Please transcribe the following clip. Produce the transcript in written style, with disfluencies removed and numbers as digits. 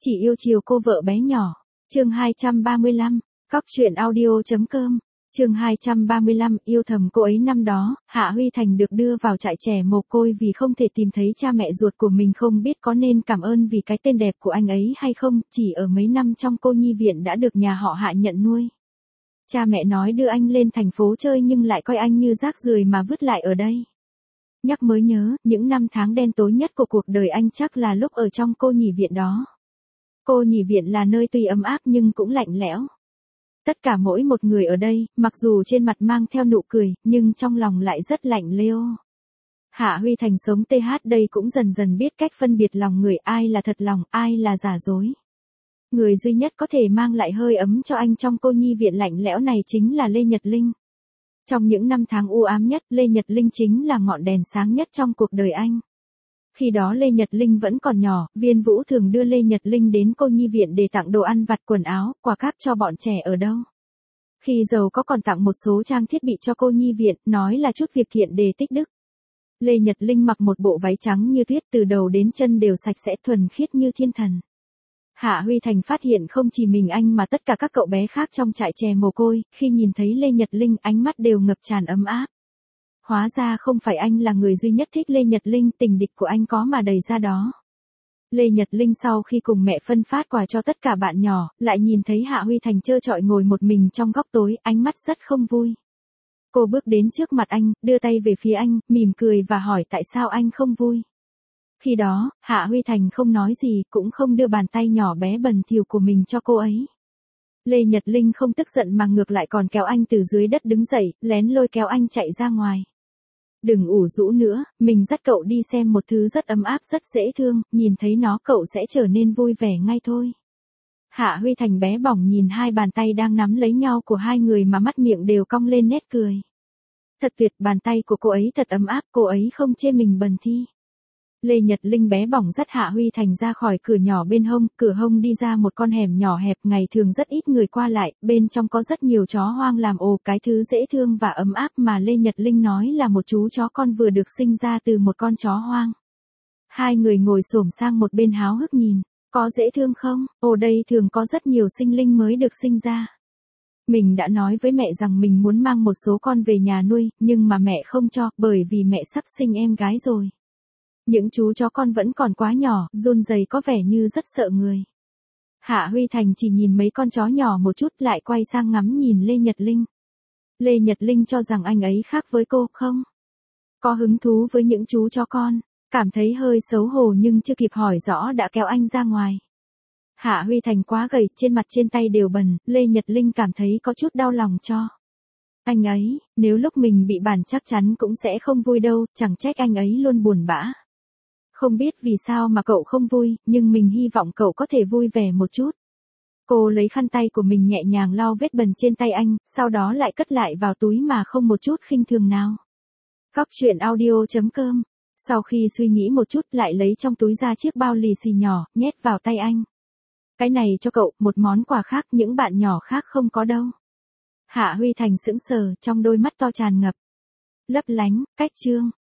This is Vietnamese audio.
Chỉ yêu chiều cô vợ bé nhỏ. Chương 235, Cóc truyện audio.com. Chương 235, yêu thầm cô ấy. Năm đó, Hạ Huy Thành được đưa vào trại trẻ mồ côi vì không thể tìm thấy cha mẹ ruột của mình, không biết có nên cảm ơn vì cái tên đẹp của anh ấy hay không. Chỉ ở mấy năm trong cô nhi viện đã được nhà họ Hạ nhận nuôi. Cha mẹ nói đưa anh lên thành phố chơi nhưng lại coi anh như rác rưởi mà vứt lại ở đây. Nhắc mới nhớ, những năm tháng đen tối nhất của cuộc đời anh chắc là lúc ở trong cô nhi viện đó. Cô nhi viện là nơi tuy ấm áp nhưng cũng lạnh lẽo. Tất cả mỗi một người ở đây, mặc dù trên mặt mang theo nụ cười, nhưng trong lòng lại rất lạnh lẽo. Hạ Huy Thành sống TH đây cũng dần dần biết cách phân biệt lòng người, ai là thật lòng, ai là giả dối. Người duy nhất có thể mang lại hơi ấm cho anh trong cô nhi viện lạnh lẽo này chính là Lê Nhật Linh. Trong những năm tháng u ám nhất, Lê Nhật Linh chính là ngọn đèn sáng nhất trong cuộc đời anh. Khi đó Lê Nhật Linh vẫn còn nhỏ, Viên Vũ thường đưa Lê Nhật Linh đến cô nhi viện để tặng đồ ăn vặt, quần áo, quà cáp cho bọn trẻ ở đâu. Khi giàu có còn tặng một số trang thiết bị cho cô nhi viện, nói là chút việc thiện để tích đức. Lê Nhật Linh mặc một bộ váy trắng như tuyết, từ đầu đến chân đều sạch sẽ thuần khiết như thiên thần. Hạ Huy Thành phát hiện không chỉ mình anh mà tất cả các cậu bé khác trong trại trẻ mồ côi, khi nhìn thấy Lê Nhật Linh ánh mắt đều ngập tràn ấm áp. Hóa ra không phải anh là người duy nhất thích Lê Nhật Linh, tình địch của anh có mà đầy ra đó. Lê Nhật Linh sau khi cùng mẹ phân phát quà cho tất cả bạn nhỏ, lại nhìn thấy Hạ Huy Thành trơ trọi ngồi một mình trong góc tối, ánh mắt rất không vui. Cô bước đến trước mặt anh, đưa tay về phía anh, mỉm cười và hỏi tại sao anh không vui. Khi đó, Hạ Huy Thành không nói gì, cũng không đưa bàn tay nhỏ bé bẩn thỉu của mình cho cô ấy. Lê Nhật Linh không tức giận mà ngược lại còn kéo anh từ dưới đất đứng dậy, lén lôi kéo anh chạy ra ngoài. Đừng ủ rũ nữa, mình dắt cậu đi xem một thứ rất ấm áp rất dễ thương, nhìn thấy nó cậu sẽ trở nên vui vẻ ngay thôi. Hạ Huy Thành bé bỏng nhìn hai bàn tay đang nắm lấy nhau của hai người mà mắt miệng đều cong lên nét cười. Thật tuyệt, bàn tay của cô ấy thật ấm áp, cô ấy không chê mình bần thi. Lê Nhật Linh bé bỏng dắt Hạ Huy Thành ra khỏi cửa nhỏ bên hông, cửa hông đi ra một con hẻm nhỏ hẹp, ngày thường rất ít người qua lại, bên trong có rất nhiều chó hoang làm ồ, cái thứ dễ thương và ấm áp mà Lê Nhật Linh nói là một chú chó con vừa được sinh ra từ một con chó hoang. Hai người ngồi xổm sang một bên háo hức nhìn, có dễ thương không? Ồ, đây thường có rất nhiều sinh linh mới được sinh ra. Mình đã nói với mẹ rằng mình muốn mang một số con về nhà nuôi, nhưng mà mẹ không cho, bởi vì mẹ sắp sinh em gái rồi. Những chú chó con vẫn còn quá nhỏ, run rẩy có vẻ như rất sợ người. Hạ Huy Thành chỉ nhìn mấy con chó nhỏ một chút lại quay sang ngắm nhìn Lê Nhật Linh. Lê Nhật Linh cho rằng anh ấy khác với cô, không? Có hứng thú với những chú chó con, cảm thấy hơi xấu hổ nhưng chưa kịp hỏi rõ đã kéo anh ra ngoài. Hạ Huy Thành quá gầy, trên mặt trên tay đều bẩn, Lê Nhật Linh cảm thấy có chút đau lòng cho anh ấy, nếu lúc mình bị bản chắc chắn cũng sẽ không vui đâu, chẳng trách anh ấy luôn buồn bã. Không biết vì sao mà cậu không vui, nhưng mình hy vọng cậu có thể vui vẻ một chút. Cô lấy khăn tay của mình nhẹ nhàng lau vết bẩn trên tay anh, sau đó lại cất lại vào túi mà không một chút khinh thường nào. Cóc truyện audio.com. Sau khi suy nghĩ một chút lại lấy trong túi ra chiếc bao lì xì nhỏ, nhét vào tay anh. Cái này cho cậu, một món quà khác những bạn nhỏ khác không có đâu. Hạ Huy Thành sững sờ, trong đôi mắt to tràn ngập lấp lánh, cách chương.